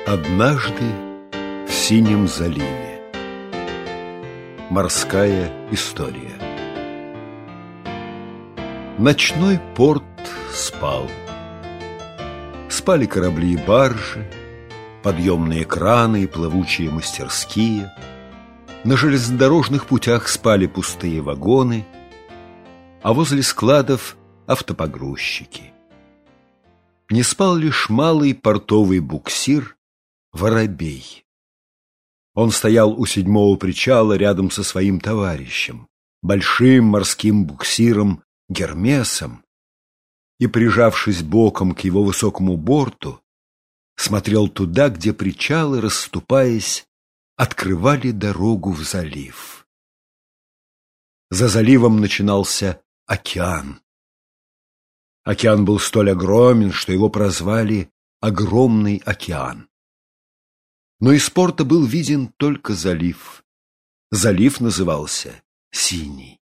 Однажды в Синем заливе. Морская история. Ночной порт спал. Спали корабли и баржи, подъемные краны и плавучие мастерские. На железнодорожных путях спали пустые вагоны, а возле складов автопогрузчики. Не спал лишь малый портовый буксир «Воробей». Он стоял у седьмого причала рядом со своим товарищем, большим морским буксиром Гермесом, и, прижавшись боком к его высокому борту, смотрел туда, где причалы, расступаясь, открывали дорогу в залив. За заливом начинался океан. Океан был столь огромен, что его прозвали «Огромный океан». Но из порта был виден только залив. Залив назывался Синий.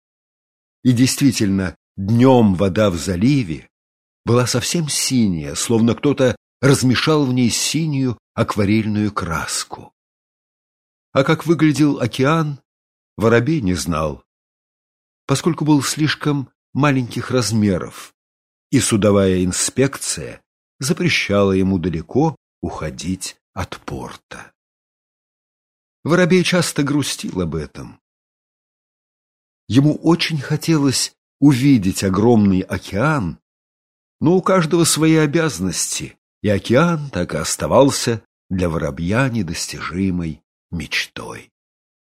И действительно, днем вода в заливе была совсем синяя, словно кто-то размешал в ней синюю акварельную краску. А как выглядел океан, Воробей не знал, поскольку был слишком маленьких размеров, и судовая инспекция запрещала ему далеко уходить от порта. Воробей часто грустил об этом. Ему очень хотелось увидеть огромный океан, но у каждого свои обязанности, и океан так и оставался для воробья недостижимой мечтой.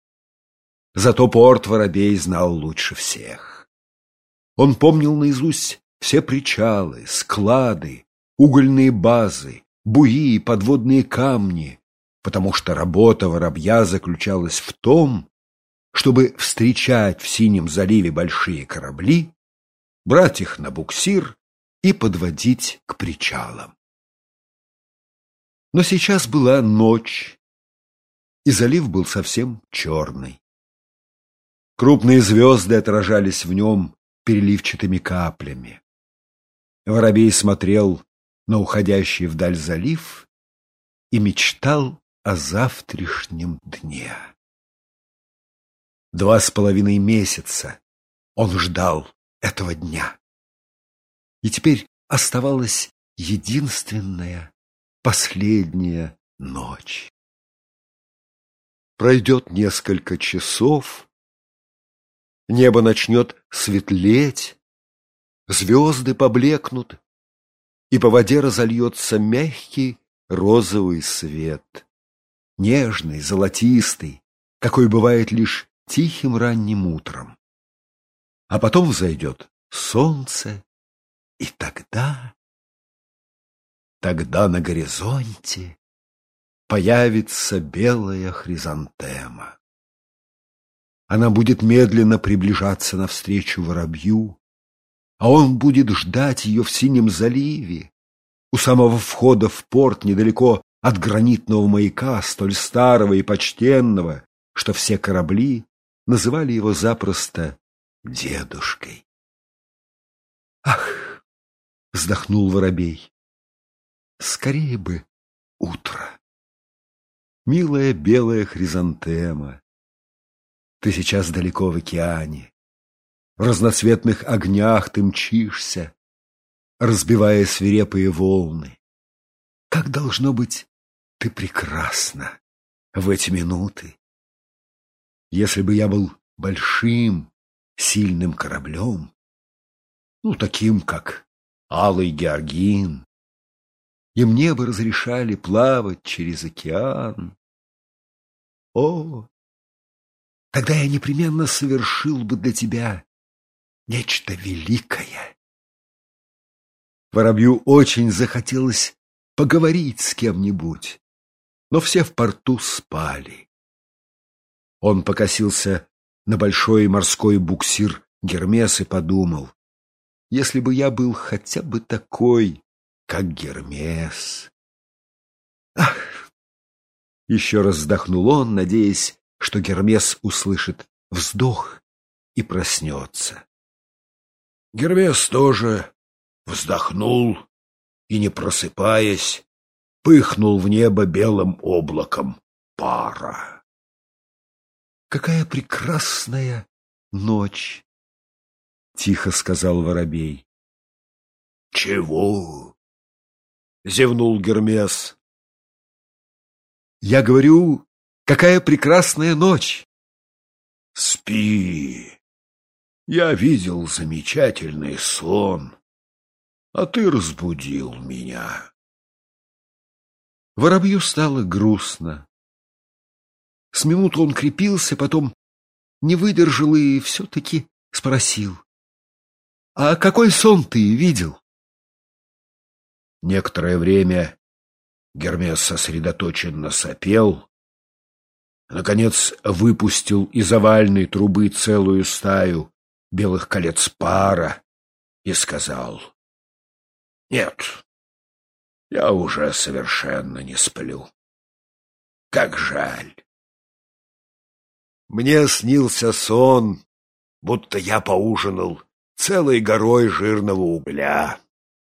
Зато порт Воробей знал лучше всех. Он помнил наизусть все причалы, склады, угольные базы, буи и подводные камни, потому что работа воробья заключалась в том, чтобы встречать в Синем заливе большие корабли, брать их на буксир и подводить к причалам. Но сейчас была ночь, и залив был совсем черный. Крупные звезды отражались в нем переливчатыми каплями. Воробей смотрел на уходящий вдаль залив и мечтал о завтрашнем дне. 2,5 месяца он ждал этого дня. И теперь оставалась единственная, последняя ночь. Пройдет несколько часов, небо начнет светлеть, звезды поблекнут, и по воде разольется мягкий розовый свет, нежный, золотистый, какой бывает лишь тихим ранним утром. А потом взойдет солнце, и тогда на горизонте появится белая хризантема. Она будет медленно приближаться навстречу воробью, а он будет ждать ее в Синем заливе, у самого входа в порт, недалеко от гранитного маяка, столь старого и почтенного, что все корабли называли его запросто дедушкой. «Ах!» — вздохнул воробей. «Скорее бы утро! Милая белая хризантема, ты сейчас далеко в океане. В разноцветных огнях ты мчишься, разбивая свирепые волны. Как должно быть ты прекрасна в эти минуты! Если бы я был большим, сильным кораблем, таким, как Алый Георгин, и мне бы разрешали плавать через океан, тогда я непременно совершил бы для тебя нечто великое. Воробью очень захотелось поговорить с кем-нибудь, но все в порту спали. Он покосился на большой морской буксир Гермес и подумал: если бы я был хотя бы такой, как Гермес. Ах! Еще раз вздохнул он, надеясь, что Гермес услышит вздох и проснется. Гермес тоже вздохнул и, не просыпаясь, пыхнул в небо белым облаком пара. «Какая прекрасная ночь!» — тихо сказал воробей. «Чего?» — зевнул Гермес. «Я говорю, какая прекрасная ночь!» «Спи! Я видел замечательный сон, а ты разбудил меня». Воробью стало грустно. С минуту он крепился, потом не выдержал и все-таки спросил: «А какой сон ты видел?» Некоторое время Гермес сосредоточенно сопел, наконец выпустил из овальной трубы целую стаю белых колец пара и сказал: «Нет, я уже совершенно не сплю. Как жаль. Мне снился сон, будто я поужинал целой горой жирного угля.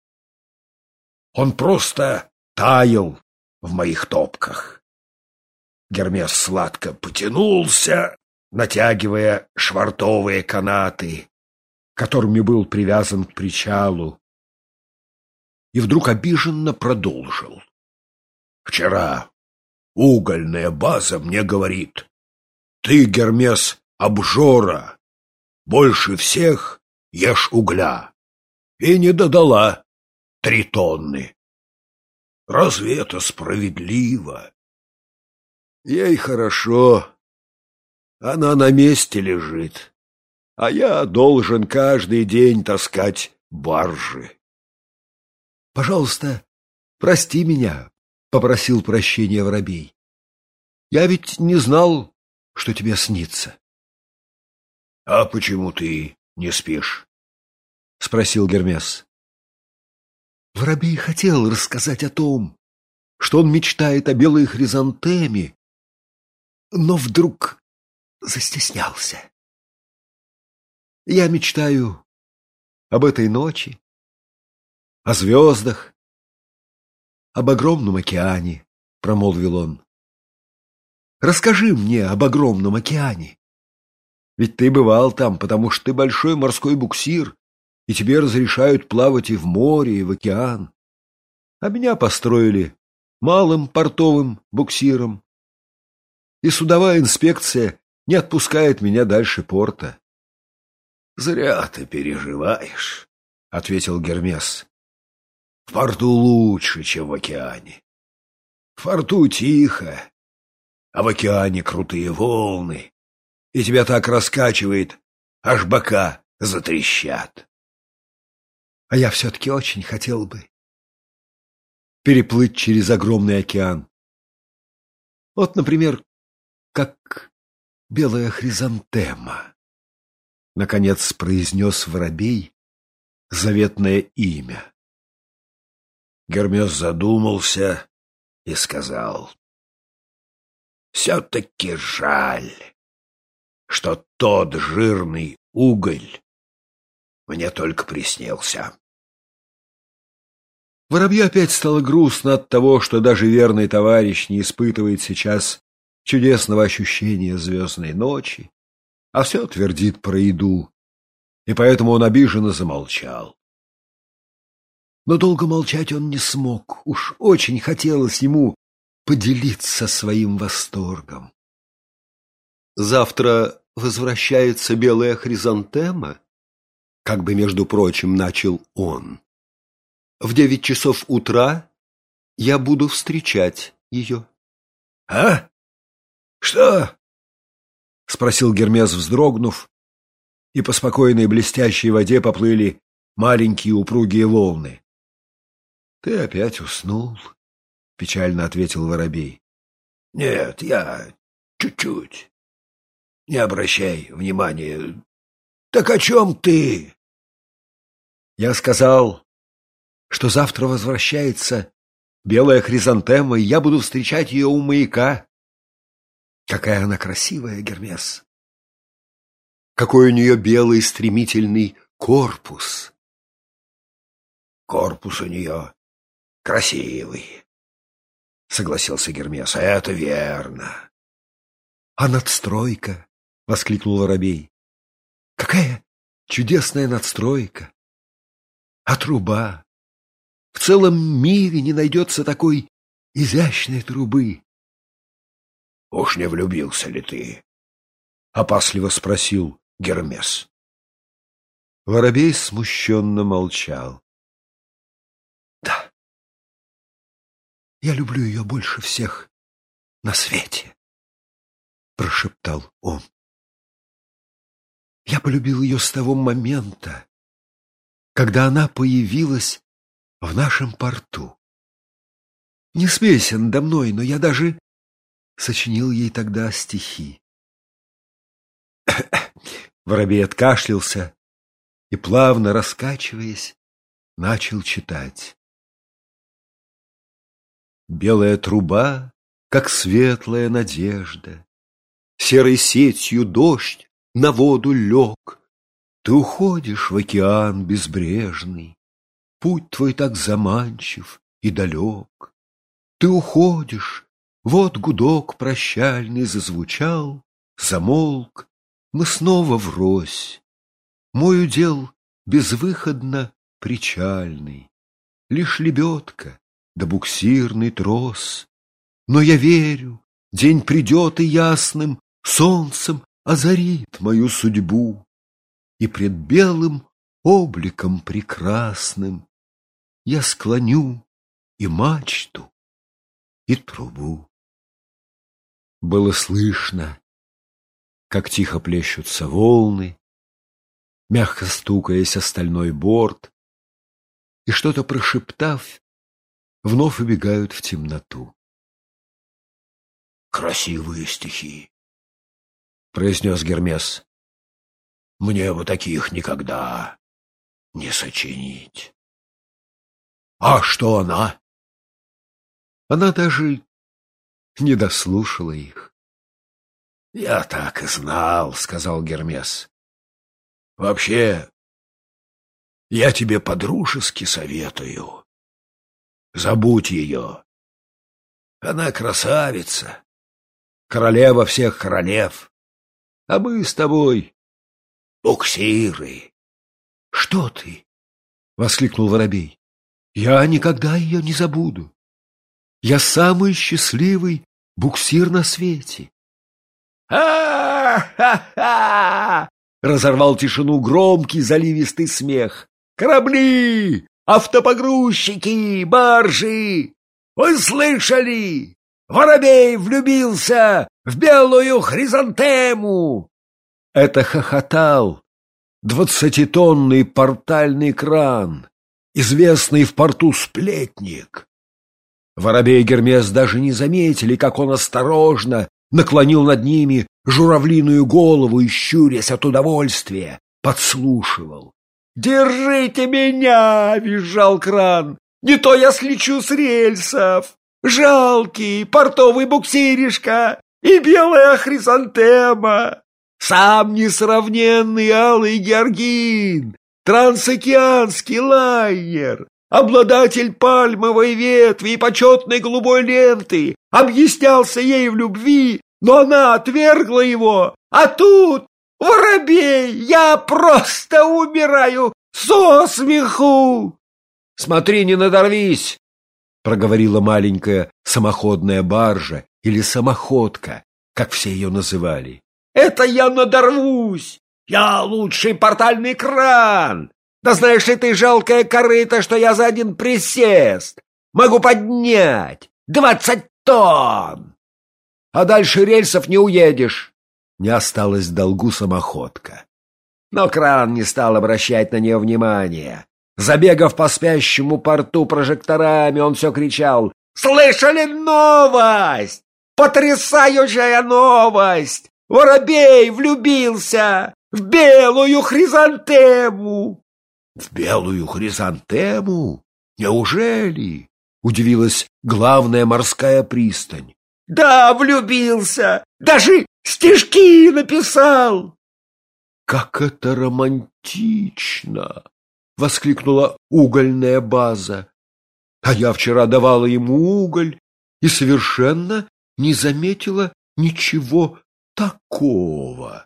Он просто таял в моих топках». Гермес сладко потянулся, натягивая швартовые канаты, которыми был привязан к причалу, и вдруг обиженно продолжил: «Вчера угольная база мне говорит: ты, Гермес, обжора, больше всех ешь угля, и не додала 3 тонны. Разве это справедливо? Ей хорошо, она на месте лежит, а я должен каждый день таскать баржи». «Пожалуйста, прости меня», — попросил прощения воробей. «Я ведь не знал, что тебе снится». «А почему ты не спишь?» — спросил Гермес. Воробей хотел рассказать о том, что он мечтает о белой хризантеме, но вдруг застеснялся. «Я мечтаю об этой ночи, о звездах, об огромном океане», — промолвил он. «Расскажи мне об огромном океане. Ведь ты бывал там, потому что ты большой морской буксир, и тебе разрешают плавать и в море, и в океан. А меня построили малым портовым буксиром, и судовая инспекция не отпускает меня дальше порта». «Зря ты переживаешь», — ответил Гермес. «В порту лучше, чем в океане. В порту тихо, а в океане крутые волны, и тебя так раскачивает, аж бока затрещат». А я все-таки очень хотел бы переплыть через огромный океан. Вот, например, как белая хризантема. Наконец произнес воробей заветное имя. Гермес задумался и сказал: «Все-таки жаль, что тот жирный уголь мне только приснился». Воробью опять стало грустно от того, что даже верный товарищ не испытывает сейчас чудесного ощущения звездной ночи, а все твердит про еду, и поэтому он обиженно замолчал. Но долго молчать он не смог, уж очень хотелось ему поделиться своим восторгом. «Завтра возвращается белая хризантема», — как бы, между прочим, начал он. «В 9 часов утра я буду встречать ее». «А? Что?» — спросил Гермес, вздрогнув, и по спокойной блестящей воде поплыли маленькие упругие волны. «Ты опять уснул?» — печально ответил воробей. «Нет, я чуть-чуть. Не обращай внимания. Так о чем ты?» «Я сказал, что завтра возвращается белая хризантема, и я буду встречать ее у маяка. Какая она красивая, Гермес! Какой у нее белый стремительный корпус!» «Корпус у нее красивый, согласился Гермес, — это верно. — А надстройка? — воскликнул воробей. — Какая чудесная надстройка! А труба? В целом мире не найдется такой изящной трубы. — Уж не влюбился ли ты? — опасливо спросил Гермес. Воробей смущенно молчал. — Да, я люблю ее больше всех на свете, — прошептал он. Я полюбил ее с того момента, когда она появилась в нашем порту. Не смейся надо мной, но я даже сочинил ей тогда стихи. Воробей откашлялся и, плавно раскачиваясь, начал читать. Белая труба, как светлая надежда, серой сетью дождь на воду лег. Ты уходишь в океан безбрежный, путь твой так заманчив и далек. Ты уходишь, вот гудок прощальный зазвучал, замолк, мы снова врозь. Мой удел безвыходно причальный, лишь лебедка да буксирный трос. Но я верю, день придет и ясным солнцем озарит мою судьбу, и пред белым обликом прекрасным я склоню и мачту, и трубу. Было слышно, как тихо плещутся волны, мягко стукаясь о стальной борт, и что-то прошептав, вновь убегают в темноту. «Красивые стихи», — произнес Гермес. «Мне бы таких никогда не сочинить». «А что она?» Она даже не дослушала их. «Я так и знал», — сказал Гермес. «Вообще, я тебе по-дружески советую. Забудь ее. Она красавица, королева всех королев, а мы с тобой буксиры». «Что ты?» — воскликнул воробей. «Я никогда ее не забуду. Я самый счастливый буксир на свете». «Ха-ха-ха!» — разорвал тишину громкий заливистый смех. «Корабли! Автопогрузчики! Баржи! Вы слышали? Воробей влюбился в белую хризантему!» Это хохотал 20-тонный портальный кран, известный в порту сплетник. Воробей и Гермес даже не заметили, как он осторожно наклонил над ними журавлиную голову и, щурясь от удовольствия, подслушивал. «Держите меня!» — визжал кран. «Не то я слечу с рельсов! Жалкий портовый буксиришка и белая хризантема! Сам несравненный алый георгин, трансокеанский лайнер, обладатель пальмовой ветви и почетной голубой ленты, объяснялся ей в любви, но она отвергла его, а тут воробей, я просто умираю со смеху!» «Смотри, не надорвись!» — проговорила маленькая самоходная баржа или самоходка, как все ее называли. «Это я надорвусь! Я лучший портальный кран! Да знаешь ли ты, жалкое корыто, что я за один присест могу поднять 20 тонн! А дальше рельсов не уедешь!» Не осталось в долгу самоходка. Но кран не стал обращать на нее внимания. Забегав по спящему порту прожекторами, он все кричал: «Слышали новость? Потрясающая новость! Воробей влюбился в белую хризантему!» «В белую хризантему? Неужели?» — удивилась главная морская пристань. «Да, влюбился! Даже стишки написал!» «Как это романтично!» — воскликнула угольная база. «А я вчера давала ему уголь и совершенно не заметила ничего такого.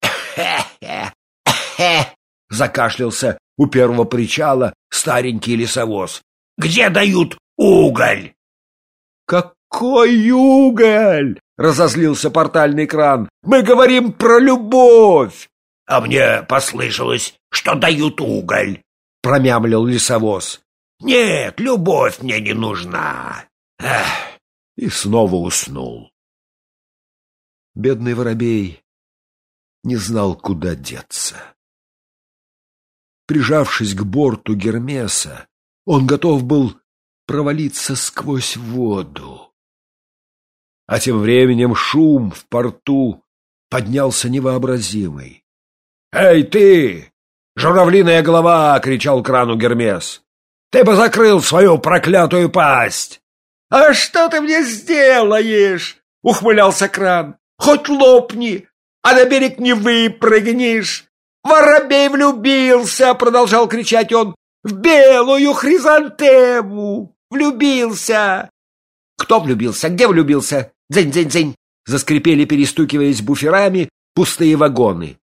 — закашлялся у первого причала старенький лесовоз. — Где дают уголь? — Какой уголь? — разозлился портальный кран. — Мы говорим про любовь. — А мне послышалось, что дают уголь, — промямлил лесовоз. — Нет, любовь мне не нужна. Эх. И снова уснул. Бедный воробей не знал, куда деться. Прижавшись к борту Гермеса, он готов был провалиться сквозь воду. А тем временем шум в порту поднялся невообразимый. «Эй, ты, журавлиная голова!» — кричал крану Гермес. «Ты бы закрыл свою проклятую пасть!» «А что ты мне сделаешь?» — ухмылялся кран. «Хоть лопни, а на берег не выпрыгнешь!» «Воробей влюбился!» — продолжал кричать он. «В белую хризантему! Влюбился!» «Кто влюбился? Где влюбился? Дзынь-дзынь-дзынь!» — заскрипели, перестукиваясь буферами, пустые вагоны.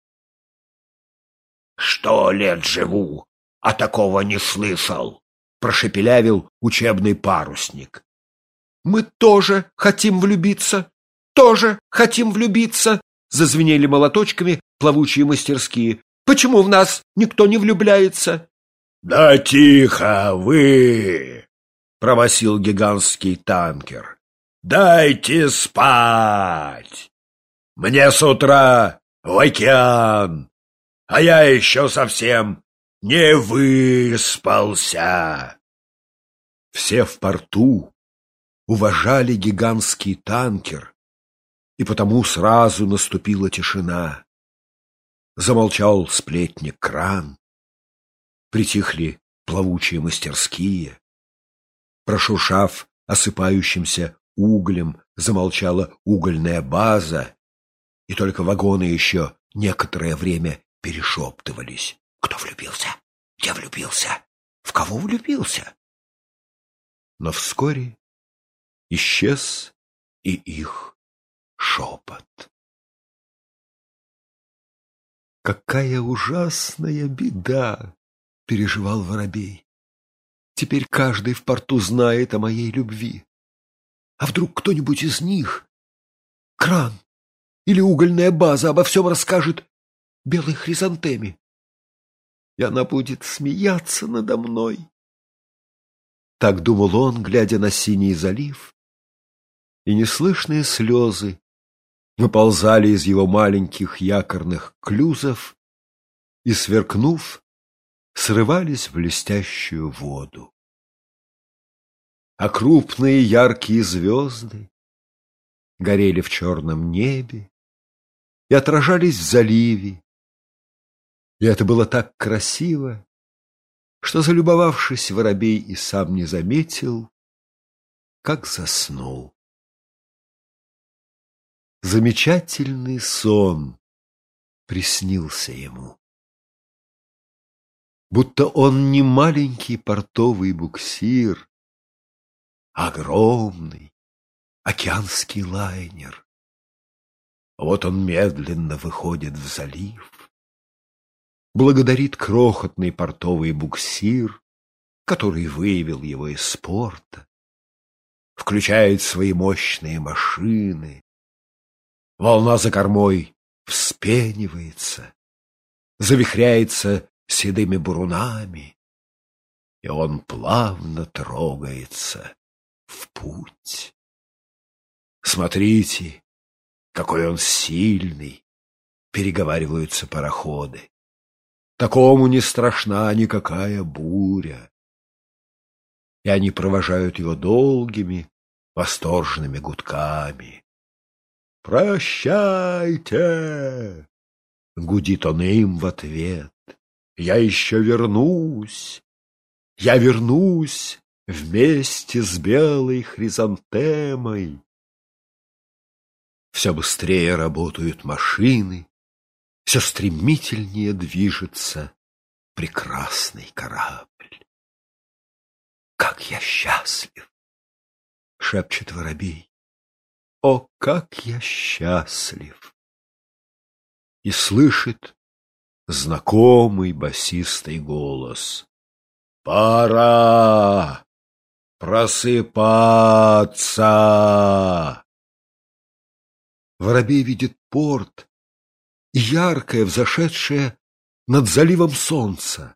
«100 лет живу, а такого не слышал!» — прошепелявил учебный парусник. «Мы тоже хотим влюбиться! Тоже хотим влюбиться!» — зазвенели молоточками плавучие мастерские. «Почему в нас никто не влюбляется?» «Да тихо вы!» — провосил гигантский танкер. «Дайте спать! Мне с утра в океан, а я еще совсем не выспался!» Все в порту уважали гигантский танкер, и потому сразу наступила тишина. Замолчал сплетник кран, притихли плавучие мастерские. Прошуршав осыпающимся углем, замолчала угольная база, и только вагоны еще некоторое время перешептывались. Кто влюбился? Где влюбился? В кого влюбился? Но вскоре исчез и их шепот. «Какая ужасная беда!» — переживал воробей. «Теперь каждый в порту знает о моей любви. А вдруг кто-нибудь из них, кран или угольная база, обо всем расскажет белой хризантеме, и она будет смеяться надо мной?» Так думал он, глядя на синий залив, и неслышные слезы выползали из его маленьких якорных клюзов и, сверкнув, срывались в блестящую воду. А крупные яркие звезды горели в черном небе и отражались в заливе. И это было так красиво, что, залюбовавшись, воробей и сам не заметил, как заснул. Замечательный сон приснился ему. Будто он не маленький портовый буксир, а огромный океанский лайнер. Вот он медленно выходит в залив, благодарит крохотный портовый буксир, который вывел его из порта, включает свои мощные машины. Волна за кормой вспенивается, завихряется седыми бурунами, и он плавно трогается в путь. «Смотрите, какой он сильный!» — переговариваются пароходы. «Такому не страшна никакая буря!» И они провожают его долгими, восторженными гудками. «Прощайте!» — гудит он им в ответ. «Я еще вернусь! Я вернусь вместе с белой хризантемой!» Все быстрее работают машины, все стремительнее движется прекрасный корабль. Как я счастлив! — шепчет воробей. О, как я счастлив! И слышит знакомый басистый голос. Пора просыпаться! Воробей видит порт и яркое, взошедшее над заливом солнце.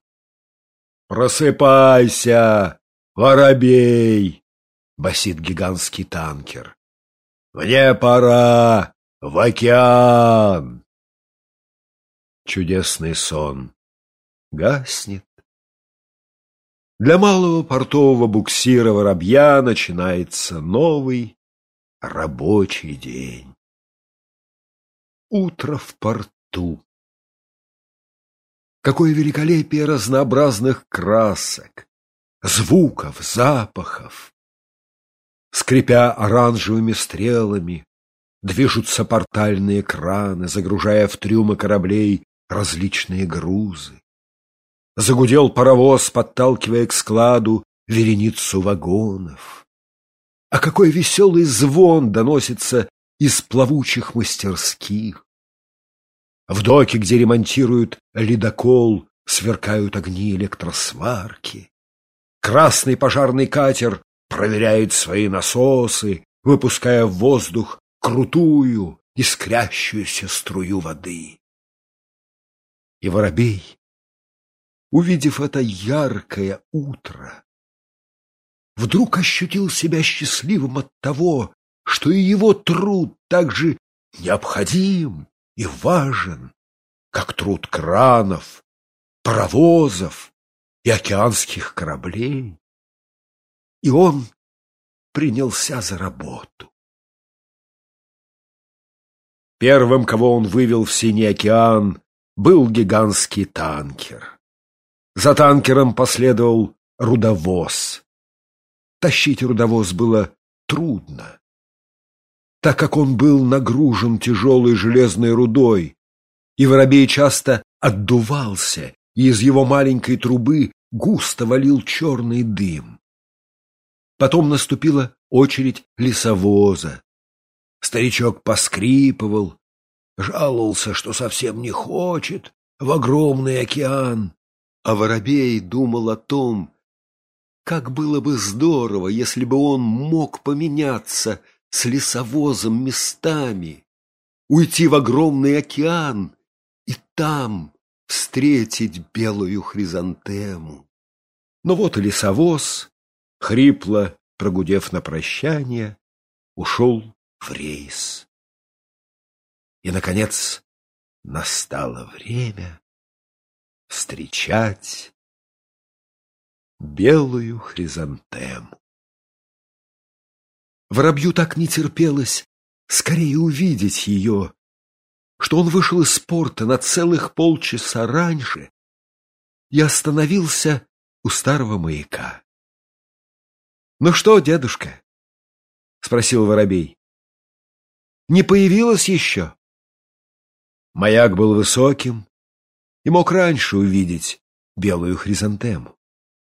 «Просыпайся, воробей!» — басит гигантский танкер. «Мне пора в океан!» Чудесный сон гаснет. Для малого портового буксира воробья начинается новый рабочий день. Утро в порту. Какое великолепие разнообразных красок, звуков, запахов! Скрипя оранжевыми стрелами, движутся портальные краны, загружая в трюмы кораблей различные грузы. Загудел паровоз, подталкивая к складу вереницу вагонов. А какой веселый звон доносится из плавучих мастерских! В доке, где ремонтируют ледокол, сверкают огни электросварки. Красный пожарный катер проверяет свои насосы, выпуская в воздух крутую, искрящуюся струю воды. И воробей, увидев это яркое утро, вдруг ощутил себя счастливым от того, что и его труд так же необходим и важен, как труд кранов, паровозов и океанских кораблей. И он принялся за работу. Первым, кого он вывел в синий океан, был гигантский танкер. За танкером последовал рудовоз. Тащить рудовоз было трудно, так как он был нагружен тяжелой железной рудой, и воробей часто отдувался, и из его маленькой трубы густо валил черный дым. Потом наступила очередь лесовоза. Старичок поскрипывал, жаловался, что совсем не хочет в огромный океан, а воробей думал о том, как было бы здорово, если бы он мог поменяться с лесовозом местами, уйти в огромный океан и там встретить белую хризантему. Но вот и лесовоз, хрипло прогудев на прощание, ушел в рейс. И, наконец, настало время встречать белую хризантему. Воробью так не терпелось скорее увидеть ее, что он вышел из порта на целых полчаса раньше и остановился у старого маяка. — Ну что, дедушка? — спросил воробей. — Не появилась еще? Маяк был высоким и мог раньше увидеть белую хризантему.